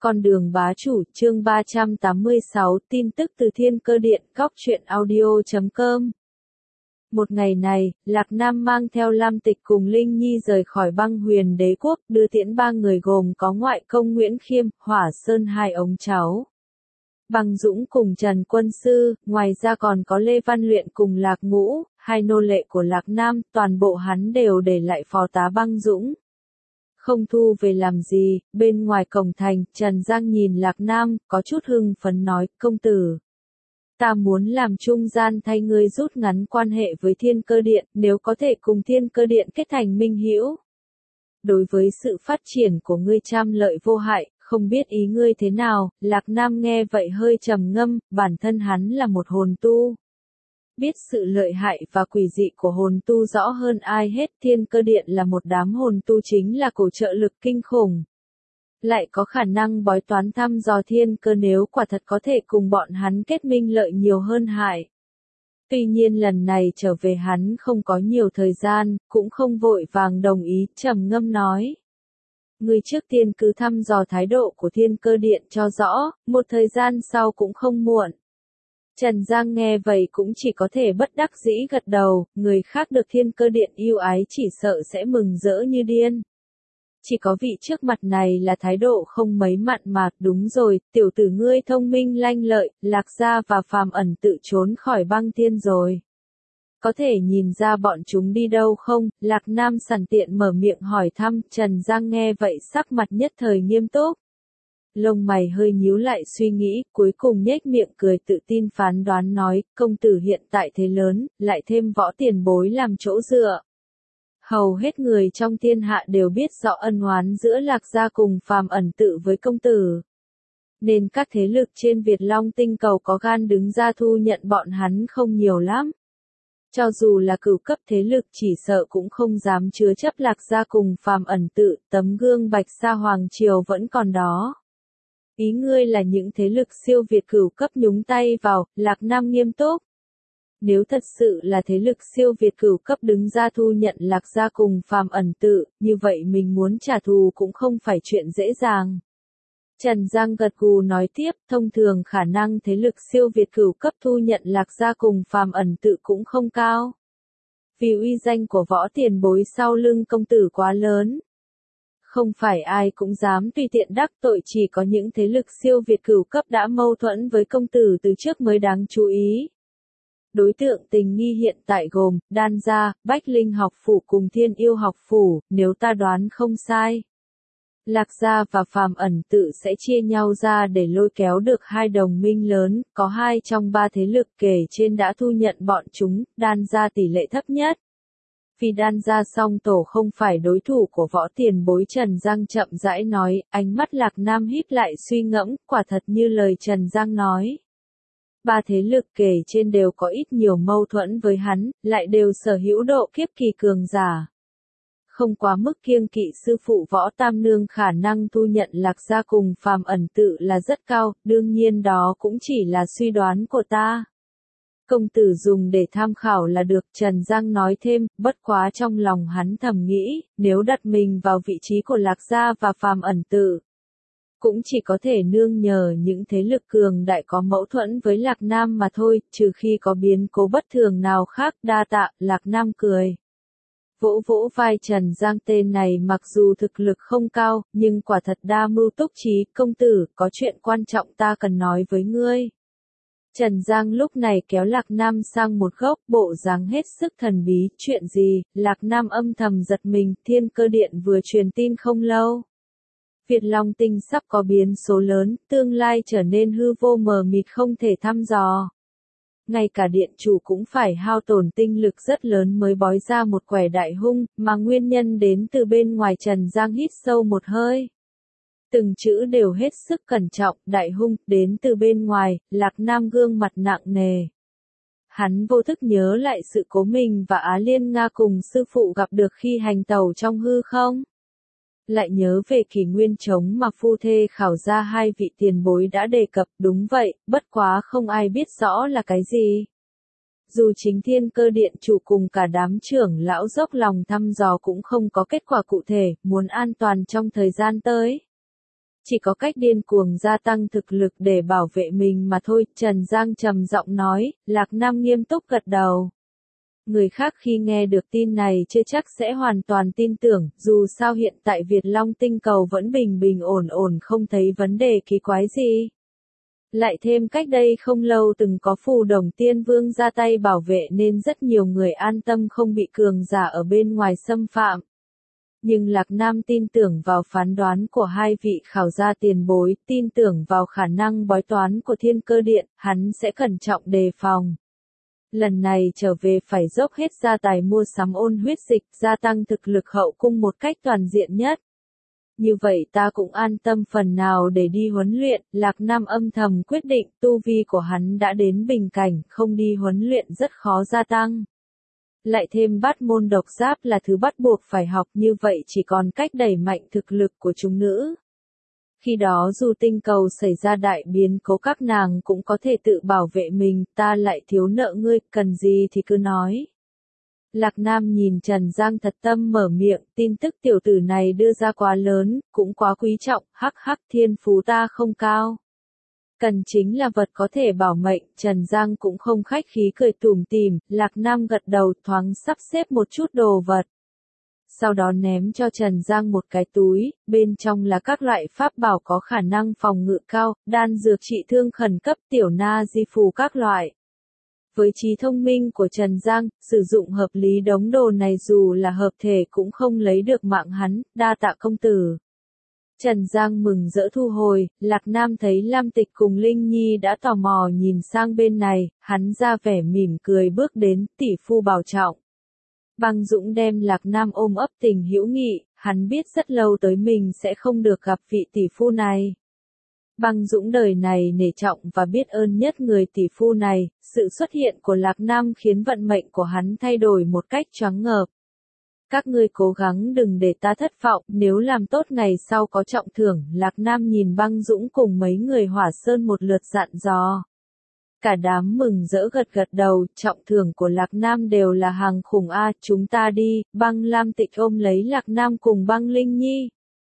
Con đường bá chủ, chương 386, tin tức từ Thiên Cơ Điện, góc truyện audio.com. Một ngày này, Lạc Nam mang theo Lam Tịch cùng Linh Nhi rời khỏi Băng Huyền Đế quốc, đưa tiễn ba người gồm có ngoại công Nguyễn Khiêm, Hỏa Sơn hai ông cháu, Băng Dũng cùng Trần Quân Sư, ngoài ra còn có Lê Văn Luyện cùng Lạc Ngũ, hai nô lệ của Lạc Nam, toàn bộ hắn đều để lại phó tá Băng Dũng. Không thu về làm gì, bên ngoài cổng thành, Trần Giang nhìn Lạc Nam, có chút hưng phấn nói, công tử. Ta muốn làm trung gian thay ngươi rút ngắn quan hệ với Thiên Cơ Điện, nếu có thể cùng Thiên Cơ Điện kết thành minh hữu. Đối với sự phát triển của ngươi trăm lợi vô hại, không biết ý ngươi thế nào, Lạc Nam nghe vậy hơi trầm ngâm, bản thân hắn là một hồn tu. Biết sự lợi hại và quỷ dị của hồn tu rõ hơn ai hết, Thiên Cơ Điện là một đám hồn tu chính là cổ trợ lực kinh khủng. Lại có khả năng bói toán thăm dò thiên cơ, nếu quả thật có thể cùng bọn hắn kết minh lợi nhiều hơn hại. Tuy nhiên lần này trở về hắn không có nhiều thời gian, cũng không vội vàng đồng ý, trầm ngâm nói. Người trước tiên cứ thăm dò thái độ của Thiên Cơ Điện cho rõ, một thời gian sau cũng không muộn. Trần Giang nghe vậy cũng chỉ có thể bất đắc dĩ gật đầu, người khác được Thiên Cơ Điện yêu ái chỉ sợ sẽ mừng rỡ như điên. Chỉ có vị trước mặt này là thái độ không mấy mặn mà, đúng rồi, tiểu tử ngươi thông minh lanh lợi, Lạc Gia và Phàm Ẩn tự trốn khỏi Băng Thiên rồi. Có thể nhìn ra bọn chúng đi đâu không? Lạc Nam sẵn tiện mở miệng hỏi thăm, Trần Giang nghe vậy sắc mặt nhất thời nghiêm túc. Lông mày hơi nhíu lại suy nghĩ, cuối cùng nhếch miệng cười tự tin phán đoán nói, công tử hiện tại thế lớn, lại thêm võ tiền bối làm chỗ dựa. Hầu hết người trong thiên hạ đều biết rõ ân oán giữa Lạc Gia cùng Phàm Ẩn tự với công tử. Nên các thế lực trên Việt Long tinh cầu có gan đứng ra thu nhận bọn hắn không nhiều lắm. Cho dù là cửu cấp thế lực chỉ sợ cũng không dám chứa chấp Lạc Gia cùng Phàm Ẩn tự, tấm gương Bạch Sa Hoàng Triều vẫn còn đó. Ý ngươi là những thế lực siêu việt cửu cấp nhúng tay vào, Lạc Nam nghiêm túc. Nếu thật sự là thế lực siêu việt cửu cấp đứng ra thu nhận Lạc Gia cùng Phàm Ẩn tự, như vậy mình muốn trả thù cũng không phải chuyện dễ dàng. Trần Giang gật gù nói tiếp, thông thường khả năng thế lực siêu việt cửu cấp thu nhận Lạc Gia cùng Phàm Ẩn tự cũng không cao. Vì uy danh của võ tiền bối sau lưng công tử quá lớn. Không phải ai cũng dám tùy tiện đắc tội, chỉ có những thế lực siêu việt cửu cấp đã mâu thuẫn với công tử từ trước mới đáng chú ý. Đối tượng tình nghi hiện tại gồm, Đan Gia, Bách Linh học phủ cùng Thiên Yêu học phủ, nếu ta đoán không sai. Lạc Gia và Phàm Ẩn tự sẽ chia nhau ra để lôi kéo được hai đồng minh lớn, có hai trong ba thế lực kể trên đã thu nhận bọn chúng, Đan Gia tỷ lệ thấp nhất. Vì Đan Gia song tổ không phải đối thủ của võ tiền bối, Trần Giang chậm rãi nói, ánh mắt Lạc Nam híp lại suy ngẫm, quả thật như lời Trần Giang nói. Ba thế lực kể trên đều có ít nhiều mâu thuẫn với hắn, lại đều sở hữu độ kiếp kỳ cường giả. Không quá mức kiêng kỵ sư phụ võ tam nương, khả năng thu nhận Lạc Gia cùng Phàm Ẩn tự là rất cao, đương nhiên đó cũng chỉ là suy đoán của ta. Công tử dùng để tham khảo là được, Trần Giang nói thêm, bất quá trong lòng hắn thầm nghĩ, nếu đặt mình vào vị trí của Lạc Gia và Phàm Ẩn tự, cũng chỉ có thể nương nhờ những thế lực cường đại có mâu thuẫn với Lạc Nam mà thôi, trừ khi có biến cố bất thường nào khác. Đa tạ, Lạc Nam cười. Vỗ vỗ vai Trần Giang, tên này mặc dù thực lực không cao, nhưng quả thật đa mưu túc trí, công tử, có chuyện quan trọng ta cần nói với ngươi. Trần Giang lúc này kéo Lạc Nam sang một góc, bộ dáng hết sức thần bí, chuyện gì? Lạc Nam âm thầm giật mình, Thiên Cơ Điện vừa truyền tin không lâu. Việt Long tinh sắp có biến số lớn, tương lai trở nên hư vô mờ mịt không thể thăm dò. Ngay cả điện chủ cũng phải hao tổn tinh lực rất lớn mới bói ra một quẻ đại hung, mà nguyên nhân đến từ bên ngoài. Trần Giang hít sâu một hơi. Từng chữ đều hết sức cẩn trọng, đại hung, đến từ bên ngoài, Lạc Nam gương mặt nặng nề. Hắn vô thức nhớ lại sự cố mình và Á Liên Nga cùng sư phụ gặp được khi hành tẩu trong hư không. Lại nhớ về kỷ nguyên trống mà phu thê khảo ra hai vị tiền bối đã đề cập, đúng vậy, bất quá không ai biết rõ là cái gì. Dù chính Thiên Cơ Điện chủ cùng cả đám trưởng lão dốc lòng thăm dò cũng không có kết quả cụ thể, muốn an toàn trong thời gian tới. Chỉ có cách điên cuồng gia tăng thực lực để bảo vệ mình mà thôi, Trần Giang trầm giọng nói, Lạc Nam nghiêm túc gật đầu. Người khác khi nghe được tin này chưa chắc sẽ hoàn toàn tin tưởng, dù sao hiện tại Việt Long tinh cầu vẫn bình bình ổn ổn không thấy vấn đề kỳ quái gì. Lại thêm cách đây không lâu từng có Phù Đồng Tiên Vương ra tay bảo vệ nên rất nhiều người an tâm không bị cường giả ở bên ngoài xâm phạm. Nhưng Lạc Nam tin tưởng vào phán đoán của hai vị khảo gia tiền bối, tin tưởng vào khả năng bói toán của Thiên Cơ Điện, hắn sẽ cẩn trọng đề phòng. Lần này trở về phải dốc hết gia tài mua sắm ôn huyết dịch, gia tăng thực lực hậu cung một cách toàn diện nhất. Như vậy ta cũng an tâm phần nào để đi huấn luyện, Lạc Nam âm thầm quyết định tu vi của hắn đã đến bình cảnh, không đi huấn luyện rất khó gia tăng. Lại thêm bát môn độc giáp là thứ bắt buộc phải học, như vậy chỉ còn cách đẩy mạnh thực lực của chúng nữ. Khi đó dù tinh cầu xảy ra đại biến cố các nàng cũng có thể tự bảo vệ mình, ta lại thiếu nợ ngươi, cần gì thì cứ nói. Lạc Nam nhìn Trần Giang thật tâm mở miệng, tin tức tiểu tử này đưa ra quá lớn, cũng quá quý trọng, hắc hắc, thiên phú ta không cao. Cần chính là vật có thể bảo mệnh, Trần Giang cũng không khách khí cười tủm tỉm, Lạc Nam gật đầu thoáng sắp xếp một chút đồ vật. Sau đó ném cho Trần Giang một cái túi, bên trong là các loại pháp bảo có khả năng phòng ngự cao, đan dược trị thương khẩn cấp, tiểu na di phù các loại. Với trí thông minh của Trần Giang, sử dụng hợp lý đống đồ này dù là hợp thể cũng không lấy được mạng hắn, đa tạ công tử. Trần Giang mừng rỡ thu hồi, Lạc Nam thấy Lam Tịch cùng Linh Nhi đã tò mò nhìn sang bên này, hắn ra vẻ mỉm cười bước đến, tỷ phu bảo trọng. Băng Dũng đem Lạc Nam ôm ấp tình hữu nghị, hắn biết rất lâu tới mình sẽ không được gặp vị tỷ phu này. Băng Dũng đời này nể trọng và biết ơn nhất người tỷ phu này, sự xuất hiện của Lạc Nam khiến vận mệnh của hắn thay đổi một cách choáng ngợp. Các ngươi cố gắng đừng để ta thất vọng, nếu làm tốt ngày sau có trọng thưởng, Lạc Nam nhìn Băng Dũng cùng mấy người Hỏa Sơn một lượt dặn dò. Cả đám mừng rỡ gật gật đầu, trọng thưởng của Lạc Nam đều là hàng khủng a, chúng ta đi, Băng Lam Tịch ôm lấy Lạc Nam cùng Băng Linh Nhi.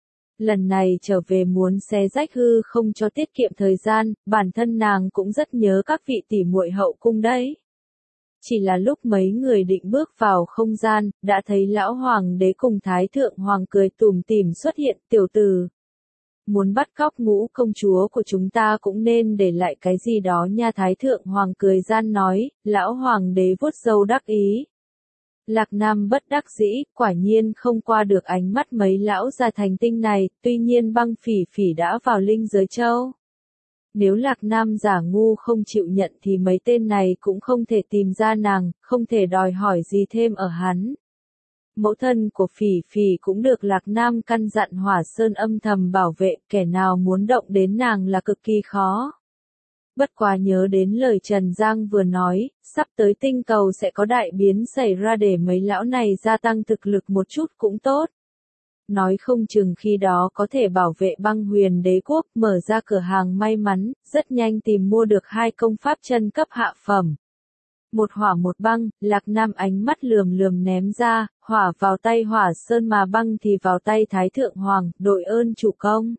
Lần này trở về muốn xé rách hư không cho tiết kiệm thời gian, bản thân nàng cũng rất nhớ các vị tỷ muội hậu cung đấy. Chỉ là lúc mấy người định bước vào không gian, đã thấy lão hoàng đế cùng thái thượng hoàng cười tủm tỉm xuất hiện, tiểu tử. Muốn bắt cóc Ngũ công chúa của chúng ta cũng nên để lại cái gì đó nha, thái thượng hoàng cười gian nói, lão hoàng đế vuốt râu đắc ý. Lạc Nam bất đắc dĩ, quả nhiên không qua được ánh mắt mấy lão già thành tinh này, tuy nhiên Băng Phỉ Phỉ đã vào linh giới châu. Nếu Lạc Nam giả ngu không chịu nhận thì mấy tên này cũng không thể tìm ra nàng, không thể đòi hỏi gì thêm ở hắn. Mẫu thân của Phỉ Phỉ cũng được Lạc Nam căn dặn Hỏa Sơn âm thầm bảo vệ, kẻ nào muốn động đến nàng là cực kỳ khó. Bất quá nhớ đến lời Trần Giang vừa nói, sắp tới tinh cầu sẽ có đại biến xảy ra để mấy lão này gia tăng thực lực một chút cũng tốt. Nói không chừng khi đó có thể bảo vệ Băng Huyền Đế quốc, mở ra cửa hàng may mắn, rất nhanh tìm mua được 2 công pháp chân cấp hạ phẩm. Một hỏa một băng, Lạc Nam ánh mắt lườm lườm ném ra, hỏa vào tay Hỏa Sơn mà băng thì vào tay Thái Thượng Hoàng, đội ơn chủ công.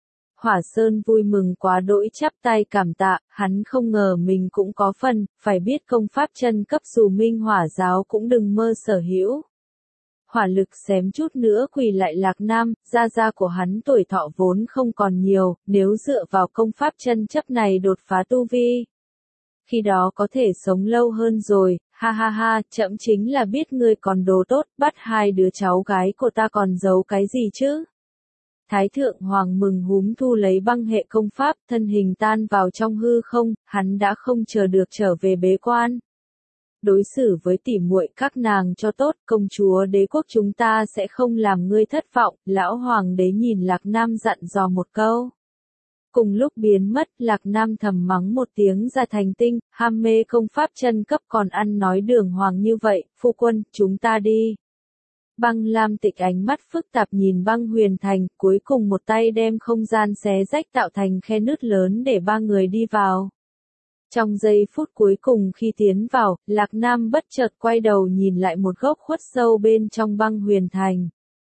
Hỏa Sơn vui mừng quá đỗi chắp tay cảm tạ, hắn không ngờ mình cũng có phần, phải biết công pháp chân cấp dù Minh Hỏa giáo cũng đừng mơ sở hữu. Hỏa lực xém chút nữa quỳ lại Lạc Nam, gia của hắn tuổi thọ vốn không còn nhiều, nếu dựa vào công pháp chân chấp này đột phá tu vi. Khi đó có thể sống lâu hơn rồi, ha ha ha, chậm chính là biết ngươi còn đồ tốt, bắt 2 đứa cháu gái của ta còn giấu cái gì chứ? Thái Thượng Hoàng mừng húm thu lấy băng hệ công pháp, thân hình tan vào trong hư không, hắn đã không chờ được trở về bế quan. Đối xử với tỉ muội các nàng cho tốt, công chúa đế quốc chúng ta sẽ không làm ngươi thất vọng, lão hoàng đế nhìn Lạc Nam dặn dò một câu. Cùng lúc biến mất, Lạc Nam thầm mắng một tiếng ra thành tinh, ham mê công pháp chân cấp còn ăn nói đường hoàng như vậy, phu quân, chúng ta đi. Băng Lam Tịch ánh mắt phức tạp nhìn Băng Huyền Thành, cuối cùng một tay đem không gian xé rách tạo thành khe nứt lớn để 3 người đi vào. Trong giây phút cuối cùng khi tiến vào, Lạc Nam bất chợt quay đầu nhìn lại một góc khuất sâu bên trong Băng Huyền Thành.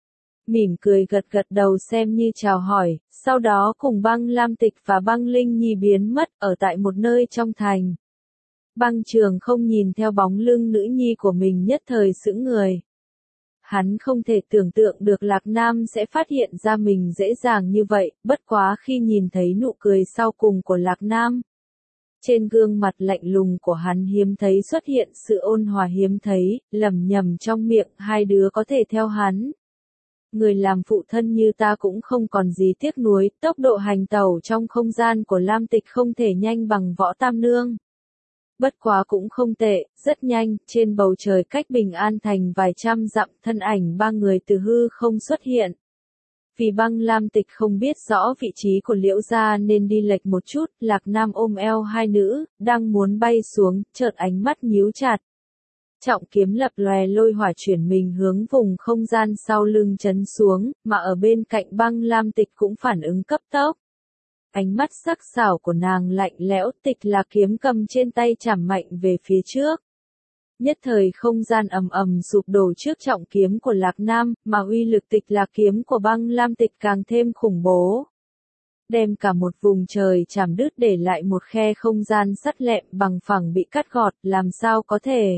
mỉm cười gật gật đầu xem như chào hỏi, sau đó cùng Băng Lam Tịch và Băng Linh Nhi biến mất ở tại một nơi trong thành. Băng Trường không nhìn theo bóng lưng nữ nhi của mình nhất thời sững người. Hắn không thể tưởng tượng được Lạc Nam sẽ phát hiện ra mình dễ dàng như vậy, bất quá khi nhìn thấy nụ cười sau cùng của Lạc Nam. Trên gương mặt lạnh lùng của hắn hiếm thấy xuất hiện sự ôn hòa hiếm thấy, lẩm nhẩm trong miệng hai đứa có thể theo hắn. Người làm phụ thân như ta cũng không còn gì tiếc nuối, tốc độ hành tẩu trong không gian của Lam Tịch không thể nhanh bằng Võ Tam Nương. Bất quá cũng không tệ, rất nhanh, trên bầu trời cách Bình An thành vài trăm dặm thân ảnh ba người từ hư không xuất hiện. Vì Băng Lam Tịch không biết rõ vị trí của Liễu gia nên đi lệch một chút, Lạc Nam ôm eo hai nữ, đang muốn bay xuống, chợt ánh mắt nhíu chặt. Trọng kiếm lập lòe lôi hỏa chuyển mình hướng vùng không gian sau lưng chấn xuống, mà ở bên cạnh Băng Lam Tịch cũng phản ứng cấp tốc. Ánh mắt sắc sảo của nàng lạnh lẽo, Tịch là kiếm cầm trên tay chảm mạnh về phía trước. Nhất thời không gian ầm ầm sụp đổ trước trọng kiếm của Lạc Nam, mà uy lực Tịch là kiếm của Băng Lam Tịch càng thêm khủng bố. Đem cả một vùng trời chảm đứt để lại một khe không gian sắt lẹm bằng phẳng bị cắt gọt, làm sao có thể.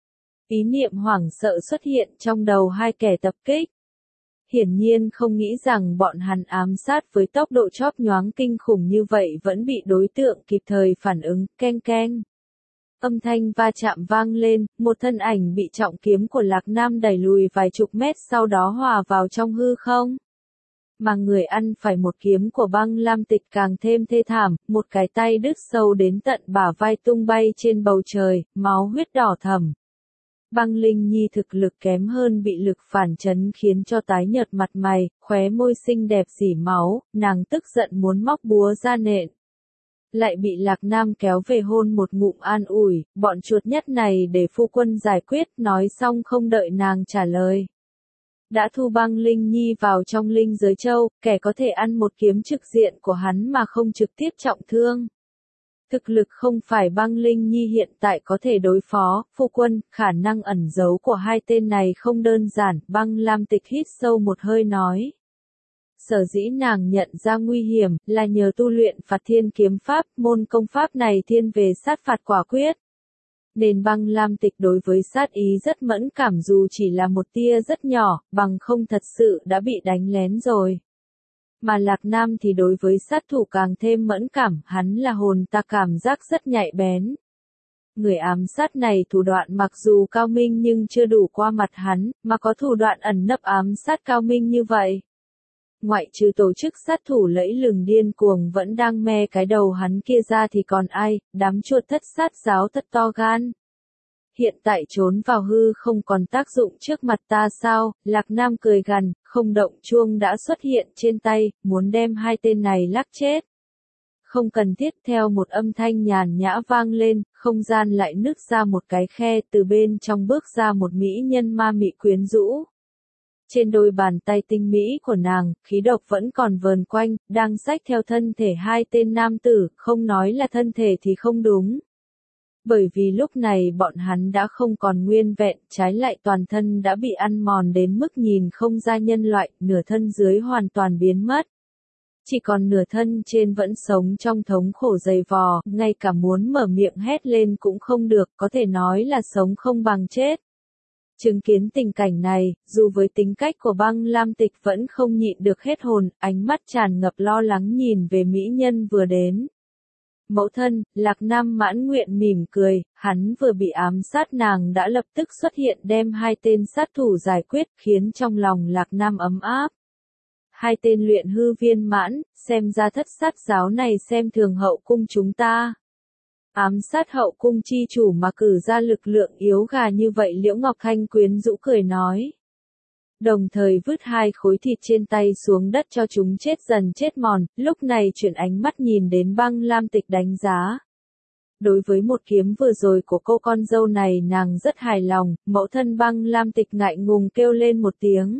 Ý niệm hoảng sợ xuất hiện trong đầu hai kẻ tập kích. Hiển nhiên không nghĩ rằng bọn hắn ám sát với tốc độ chóp nhoáng kinh khủng như vậy vẫn bị đối tượng kịp thời phản ứng, keng keng. Âm thanh va chạm vang lên, một thân ảnh bị trọng kiếm của Lạc Nam đẩy lùi vài chục mét sau đó hòa vào trong hư không. Mà người ăn phải một kiếm của Băng Lam Tịch càng thêm thê thảm, một cái tay đứt sâu đến tận bả vai tung bay trên bầu trời, máu huyết đỏ thẫm. Băng Linh Nhi thực lực kém hơn bị lực phản chấn khiến cho tái nhợt mặt mày, khóe môi xinh đẹp rỉ máu, nàng tức giận muốn móc búa ra nện. Lại bị Lạc Nam kéo về hôn một ngụm an ủi, bọn chuột nhất này để phu quân giải quyết, nói xong không đợi nàng trả lời. Đã thu Băng Linh Nhi vào trong linh giới châu, kẻ có thể ăn một kiếm trực diện của hắn mà không trực tiếp trọng thương. Thực lực không phải Băng Linh Nhi hiện tại có thể đối phó, phu quân, khả năng ẩn giấu của hai tên này không đơn giản, Băng Lam Tịch hít sâu một hơi nói. Sở dĩ nàng nhận ra nguy hiểm, là nhờ tu luyện Phạt Thiên Kiếm Pháp, môn công pháp này thiên về sát phạt quả quyết. Nên Băng Lam Tịch đối với sát ý rất mẫn cảm dù chỉ là một tia rất nhỏ, bằng không thật sự đã bị đánh lén rồi. Mà Lạc Nam thì đối với sát thủ càng thêm mẫn cảm, hắn là hồn ta cảm giác rất nhạy bén. Người ám sát này thủ đoạn mặc dù cao minh nhưng chưa đủ qua mặt hắn, mà có thủ đoạn ẩn nấp ám sát cao minh như vậy. Ngoại trừ tổ chức sát thủ lẫy lừng điên cuồng vẫn đang me cái đầu hắn kia ra thì còn ai, đám chuột thất sát giáo thật to gan. Hiện tại trốn vào hư không còn tác dụng trước mặt ta sao, Lạc Nam cười gằn, không động chuông đã xuất hiện trên tay, muốn đem hai tên này lắc chết. Không cần thiết theo một âm thanh nhàn nhã vang lên, không gian lại nứt ra một cái khe từ bên trong bước ra một mỹ nhân ma mị quyến rũ. Trên đôi bàn tay tinh mỹ của nàng, khí độc vẫn còn vờn quanh, đang xách theo thân thể hai tên nam tử, không nói là thân thể thì không đúng. Bởi vì lúc này bọn hắn đã không còn nguyên vẹn, trái lại toàn thân đã bị ăn mòn đến mức nhìn không ra nhân loại, nửa thân dưới hoàn toàn biến mất. Chỉ còn nửa thân trên vẫn sống trong thống khổ dày vò, ngay cả muốn mở miệng hét lên cũng không được, có thể nói là sống không bằng chết. Chứng kiến tình cảnh này, dù với tính cách của Băng Lam Tịch vẫn không nhịn được hết hồn, ánh mắt tràn ngập lo lắng nhìn về mỹ nhân vừa đến. Mẫu thân, Lạc Nam mãn nguyện mỉm cười, hắn vừa bị ám sát nàng đã lập tức xuất hiện đem hai tên sát thủ giải quyết khiến trong lòng Lạc Nam ấm áp. Hai tên luyện hư viên mãn, xem ra thất sát giáo này xem thường hậu cung chúng ta. Ám sát hậu cung chi chủ mà cử ra lực lượng yếu gà như vậy Liễu Ngọc Thanh quyến rũ cười nói. Đồng thời vứt hai khối thịt trên tay xuống đất cho chúng chết dần chết mòn, lúc này chuyển ánh mắt nhìn đến Băng Lam Tịch đánh giá. Đối với một kiếm vừa rồi của cô con dâu này nàng rất hài lòng, mẫu thân Băng Lam Tịch ngại ngùng kêu lên một tiếng.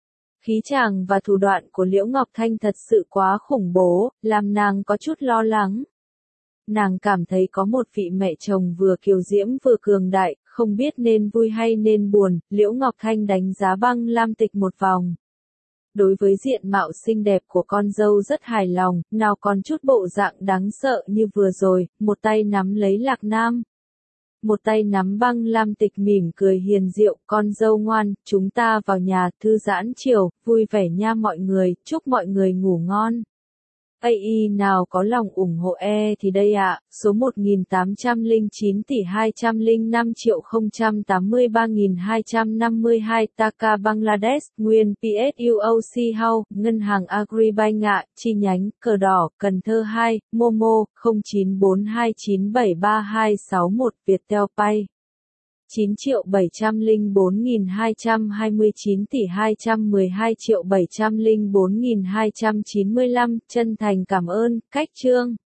Khí chàng và thủ đoạn của Liễu Ngọc Thanh thật sự quá khủng bố, làm nàng có chút lo lắng. Nàng cảm thấy có một vị mẹ chồng vừa kiều diễm vừa cường đại, không biết nên vui hay nên buồn, Liễu Ngọc Thanh đánh giá Băng Lam Tịch một vòng. Đối với diện mạo xinh đẹp của con dâu rất hài lòng, nào còn chút bộ dạng đáng sợ như vừa rồi, một tay nắm lấy Lạc Nam. Một tay nắm băng Lam Tịch mỉm cười hiền diệu, con dâu ngoan, chúng ta vào nhà, thư giãn chiều, vui vẻ nha mọi người, chúc mọi người ngủ ngon. AI nào có lòng ủng hộ thì đây ạ, số 1809 tỷ 205.083.252 Taka Bangladesh, nguyên PSUOC House, Ngân hàng Agribank ạ, chi nhánh, Cờ Đỏ, Cần Thơ 2, Momo, 0942973261, Viettel Pay. 9.704.229 tỷ 212.704.295, chân thành cảm ơn, cách chương.